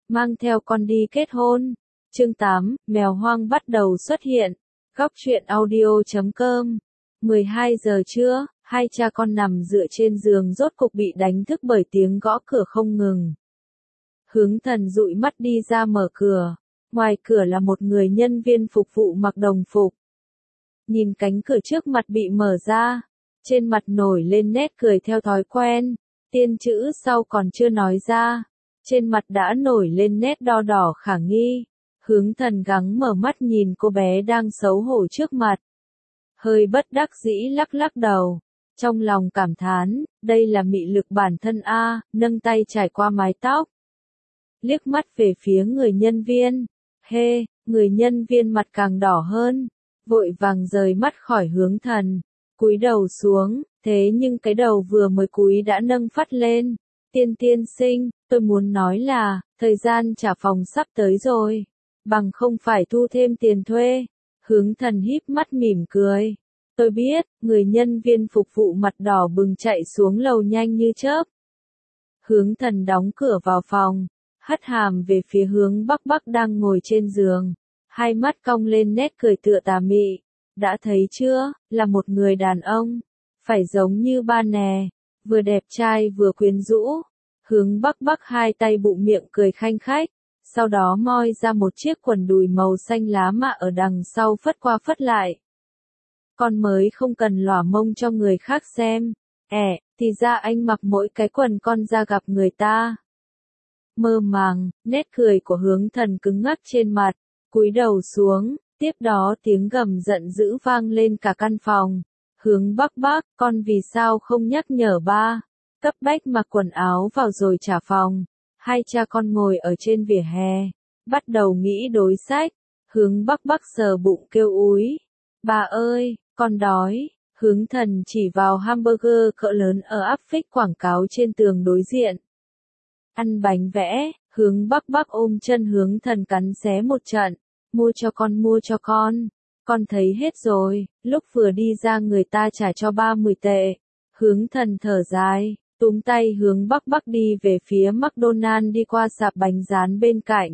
mang theo con đi kết hôn. Chương 8, mèo hoang bắt đầu xuất hiện. Góc truyện audio.com. 12 giờ trưa, hai cha con nằm dựa trên giường rốt cục bị đánh thức bởi tiếng gõ cửa không ngừng. Hướng Thần dụi mắt đi ra mở cửa. Ngoài cửa là một người nhân viên phục vụ mặc đồng phục. Nhìn cánh cửa trước mặt bị mở ra, trên mặt nổi lên nét cười theo thói quen, tiên chữ sau còn chưa nói ra, trên mặt đã nổi lên nét đo đỏ khả nghi. Hướng Thần gắng mở mắt nhìn cô bé đang xấu hổ trước mặt. Hơi bất đắc dĩ lắc lắc đầu, trong lòng cảm thán, đây là mị lực bản thân a, nâng tay trải qua mái tóc. Liếc mắt về phía người nhân viên, người nhân viên mặt càng đỏ hơn, vội vàng rời mắt khỏi Hướng Thần, cúi đầu xuống, thế nhưng cái đầu vừa mới cúi đã nâng phắt lên. Tiên sinh, tôi muốn nói là, thời gian trả phòng sắp tới rồi, bằng không phải thu thêm tiền thuê. Hướng Thần híp mắt mỉm cười. Tôi biết, người nhân viên phục vụ mặt đỏ bừng chạy xuống lầu nhanh như chớp. Hướng Thần đóng cửa vào phòng, hất hàm về phía Hướng Bắc đang ngồi trên giường, hai mắt cong lên nét cười tựa tà mị. Đã thấy chưa, là một người đàn ông, phải giống như ba nè, vừa đẹp trai vừa quyến rũ. Hướng Bắc hai tay bụng miệng cười khanh khách, sau đó moi ra một chiếc quần đùi màu xanh lá mạ ở đằng sau phất qua phất lại. Con mới không cần lỏa mông cho người khác xem, thì ra anh mặc mỗi cái quần con ra gặp người ta. Mơ màng, nét cười của Hướng Thần cứng ngắc trên mặt, cúi đầu xuống, tiếp đó tiếng gầm giận dữ vang lên cả căn phòng. Hướng Bắc, con vì sao không nhắc nhở ba? Cấp bách mặc quần áo vào rồi trả phòng. Hai cha con ngồi ở trên vỉa hè, bắt đầu nghĩ đối sách. Hướng Bắc sờ bụng kêu úi. Bà ơi, con đói. Hướng Thần chỉ vào hamburger cỡ lớn ở áp phích quảng cáo trên tường đối diện. Ăn bánh vẽ, Hướng Bắc ôm chân Hướng Thần cắn xé một trận. Mua cho con thấy hết rồi, lúc vừa đi ra người ta trả cho 30 tệ. Hướng Thần thở dài, túm tay Hướng Bắc đi về phía McDonald đi qua sạp bánh rán bên cạnh.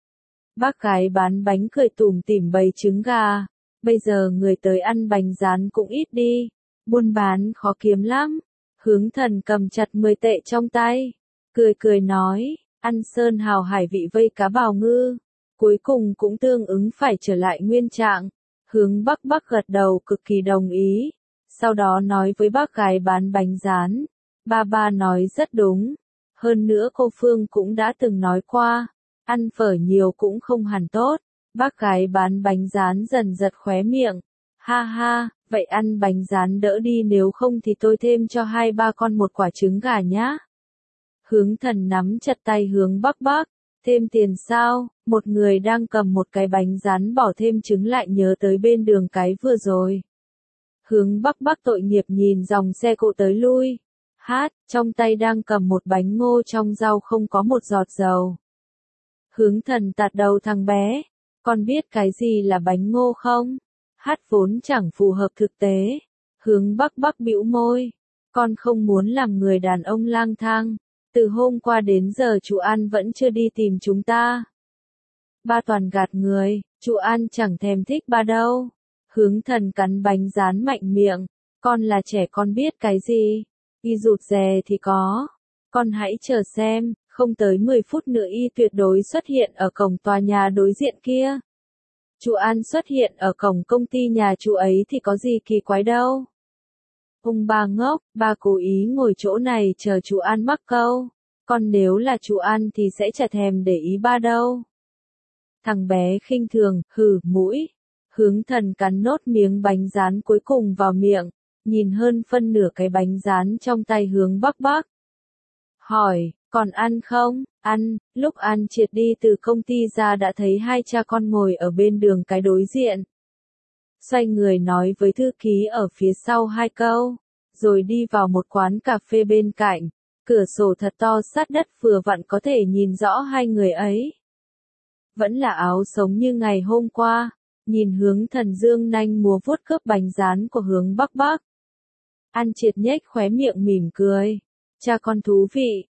Bác gái bán bánh cười tủm tỉm bày trứng gà, bây giờ người tới ăn bánh rán cũng ít đi, buôn bán khó kiếm lắm. Hướng Thần cầm chặt 10 tệ trong tay, cười nói, ăn sơn hào hải vị vây cá bào ngư, cuối cùng cũng tương ứng phải trở lại nguyên trạng. Hướng Bắc gật đầu cực kỳ đồng ý, sau đó nói với bác gái bán bánh rán, ba nói rất đúng, hơn nữa cô Phương cũng đã từng nói qua, ăn phở nhiều cũng không hẳn tốt. Bác gái bán bánh rán dần giật khóe miệng, ha, vậy ăn bánh rán đỡ đi, nếu không thì tôi thêm cho 2-3 con một quả trứng gà nhá. Hướng Thần nắm chặt tay Hướng Bắc, thêm tiền sao? Một người đang cầm một cái bánh rán bỏ thêm trứng lại nhớ tới bên đường cái vừa rồi. Hướng Bắc tội nghiệp nhìn dòng xe cộ tới lui, trong tay đang cầm một bánh ngô trong rau không có một giọt dầu. Hướng Thần tạt đầu thằng bé, con biết cái gì là bánh ngô không? Vốn chẳng phù hợp thực tế. Hướng Bắc bĩu môi, con không muốn làm người đàn ông lang thang. Từ hôm qua đến giờ chú An vẫn chưa đi tìm chúng ta. Ba toàn gạt người, chú An chẳng thèm thích ba đâu. Hướng Thần cắn bánh rán mạnh miệng, con là trẻ con biết cái gì, y rụt rè thì có. Con hãy chờ xem, không tới 10 phút nữa y tuyệt đối xuất hiện ở cổng tòa nhà đối diện kia. Chú An xuất hiện ở cổng công ty nhà chú ấy thì có gì kỳ quái đâu. Ông ba ngốc, ba cố ý ngồi chỗ này chờ chú An mắc câu. Con nếu là chú An thì sẽ chả thèm để ý ba đâu. Thằng bé khinh thường, hừ mũi. Hướng Thần cắn nốt miếng bánh rán cuối cùng vào miệng, nhìn hơn phân nửa cái bánh rán trong tay Hướng Bắc. Hỏi, còn ăn không? Ăn. Lúc An Triệt đi từ công ty ra đã thấy hai cha con ngồi ở bên đường cái đối diện. Xoay người nói với thư ký ở phía sau 2 câu, rồi đi vào một quán cà phê bên cạnh. Cửa sổ thật to sát đất vừa vặn có thể nhìn rõ hai người ấy. Vẫn là áo sống như ngày hôm qua, nhìn Hướng Thần dương nanh múa vuốt cướp bánh rán của Hướng Bắc. An Triệt nhếch khóe miệng mỉm cười. Cha con thú vị,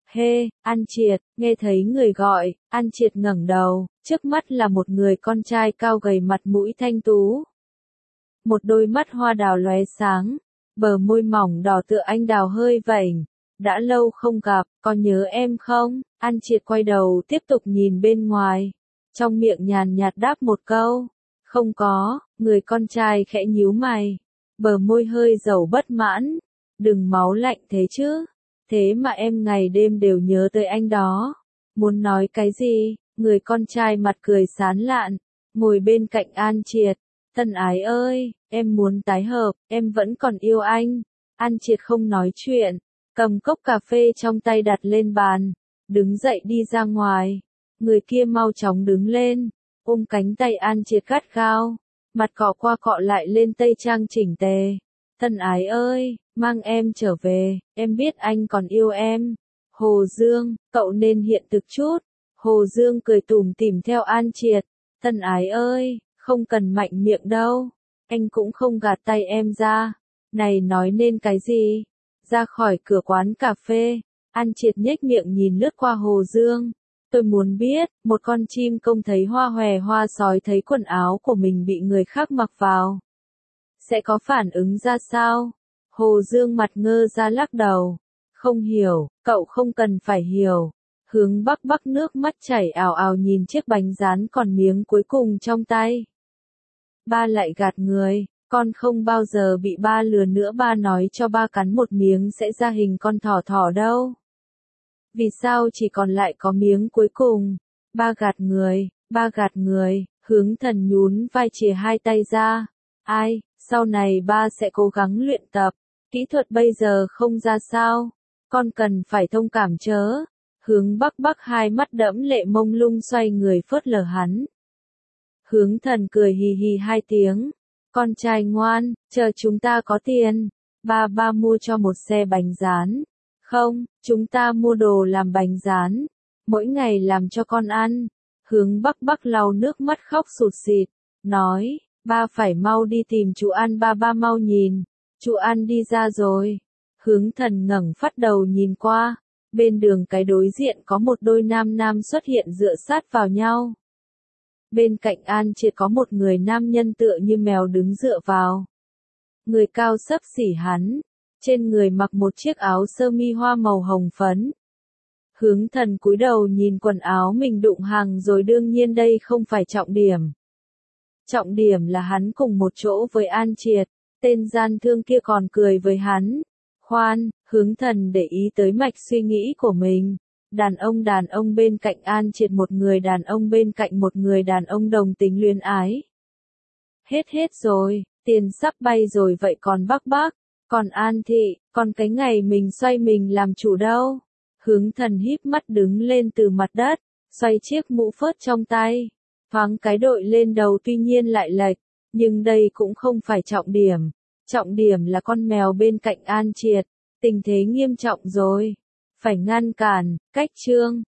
Hê, An Triệt, nghe thấy người gọi, An Triệt ngẩng đầu, trước mắt là một người con trai cao gầy mặt mũi thanh tú. Một đôi mắt hoa đào lóe sáng, bờ môi mỏng đỏ tựa anh đào hơi vểnh. Đã lâu không gặp, có nhớ em không? An Triệt quay đầu tiếp tục nhìn bên ngoài. Trong miệng nhàn nhạt đáp một câu. Không có, người con trai khẽ nhíu mày. Bờ môi hơi dầu bất mãn. Đừng máu lạnh thế chứ. Thế mà em ngày đêm đều nhớ tới anh đó. Muốn nói cái gì? Người con trai mặt cười sán lạn. Ngồi bên cạnh An Triệt. Thân ái ơi, em muốn tái hợp, em vẫn còn yêu anh. An Triệt không nói chuyện. Cầm cốc cà phê trong tay đặt lên bàn. Đứng dậy đi ra ngoài. Người kia mau chóng đứng lên. Ôm cánh tay An Triệt gắt gao. Mặt cọ qua cọ lại lên tây trang chỉnh tề. Thân ái ơi, mang em trở về, em biết anh còn yêu em. Hồ Dương, cậu nên hiện thực chút. Hồ Dương cười tủm tỉm theo An Triệt. Thân ái ơi, không cần mạnh miệng đâu. Anh cũng không gạt tay em ra. Này nói nên cái gì? Ra khỏi cửa quán cà phê, An Triệt nhếch miệng nhìn lướt qua Hồ Dương. Tôi muốn biết, một con chim công thấy hoa hòe hoa sói thấy quần áo của mình bị người khác mặc vào. Sẽ có phản ứng ra sao? Hồ Dương mặt ngơ ra lắc đầu. Không hiểu, cậu không cần phải hiểu. Hướng Bắc Bắc nước mắt chảy ào ào nhìn chiếc bánh rán còn miếng cuối cùng trong tay. Ba lại gạt người, con không bao giờ bị ba lừa nữa, ba nói cho ba cắn một miếng sẽ ra hình con thỏ thỏ đâu. Vì sao chỉ còn lại có miếng cuối cùng? Ba gạt người, Hướng Thần nhún vai chìa hai tay ra. Ai, sau này ba sẽ cố gắng luyện tập, kỹ thuật bây giờ không ra sao, con cần phải thông cảm chớ. Hướng Bắc Bắc hai mắt đẫm lệ mông lung xoay người phớt lờ hắn. Hướng Thần cười hì hì hai tiếng. Con trai ngoan, chờ chúng ta có tiền, ba mua cho một xe bánh rán. Không, chúng ta mua đồ làm bánh rán, mỗi ngày làm cho con ăn. Hướng Bắc Bắc lau nước mắt khóc sụt sịt, nói, ba phải mau đi tìm chú An, ba mau nhìn, chú An đi ra rồi. Hướng Thần ngẩng phát đầu nhìn qua, bên đường cái đối diện có một đôi nam xuất hiện dựa sát vào nhau. Bên cạnh An Triệt có một người nam nhân tựa như mèo đứng dựa vào. Người cao xấp xỉ hắn, trên người mặc một chiếc áo sơ mi hoa màu hồng phấn. Hướng Thần cúi đầu nhìn quần áo mình đụng hàng rồi, đương nhiên đây không phải trọng điểm. Trọng điểm là hắn cùng một chỗ với An Triệt, tên gian thương kia còn cười với hắn. Khoan, Hướng Thần để ý tới mạch suy nghĩ của mình. Đàn ông bên cạnh An Triệt, một người đàn ông bên cạnh một người đàn ông đồng tính luyến ái. Hết rồi, tiền sắp bay rồi, vậy còn Bắc Bắc, còn An Thị, còn cái ngày mình xoay mình làm chủ đâu? Hướng Thần híp mắt đứng lên từ mặt đất, xoay chiếc mũ phớt trong tay, thoáng cái đội lên đầu, tuy nhiên lại lệch, nhưng đây cũng không phải trọng điểm là con mèo bên cạnh An Triệt, tình thế nghiêm trọng rồi, phải ngăn cản. Cách chương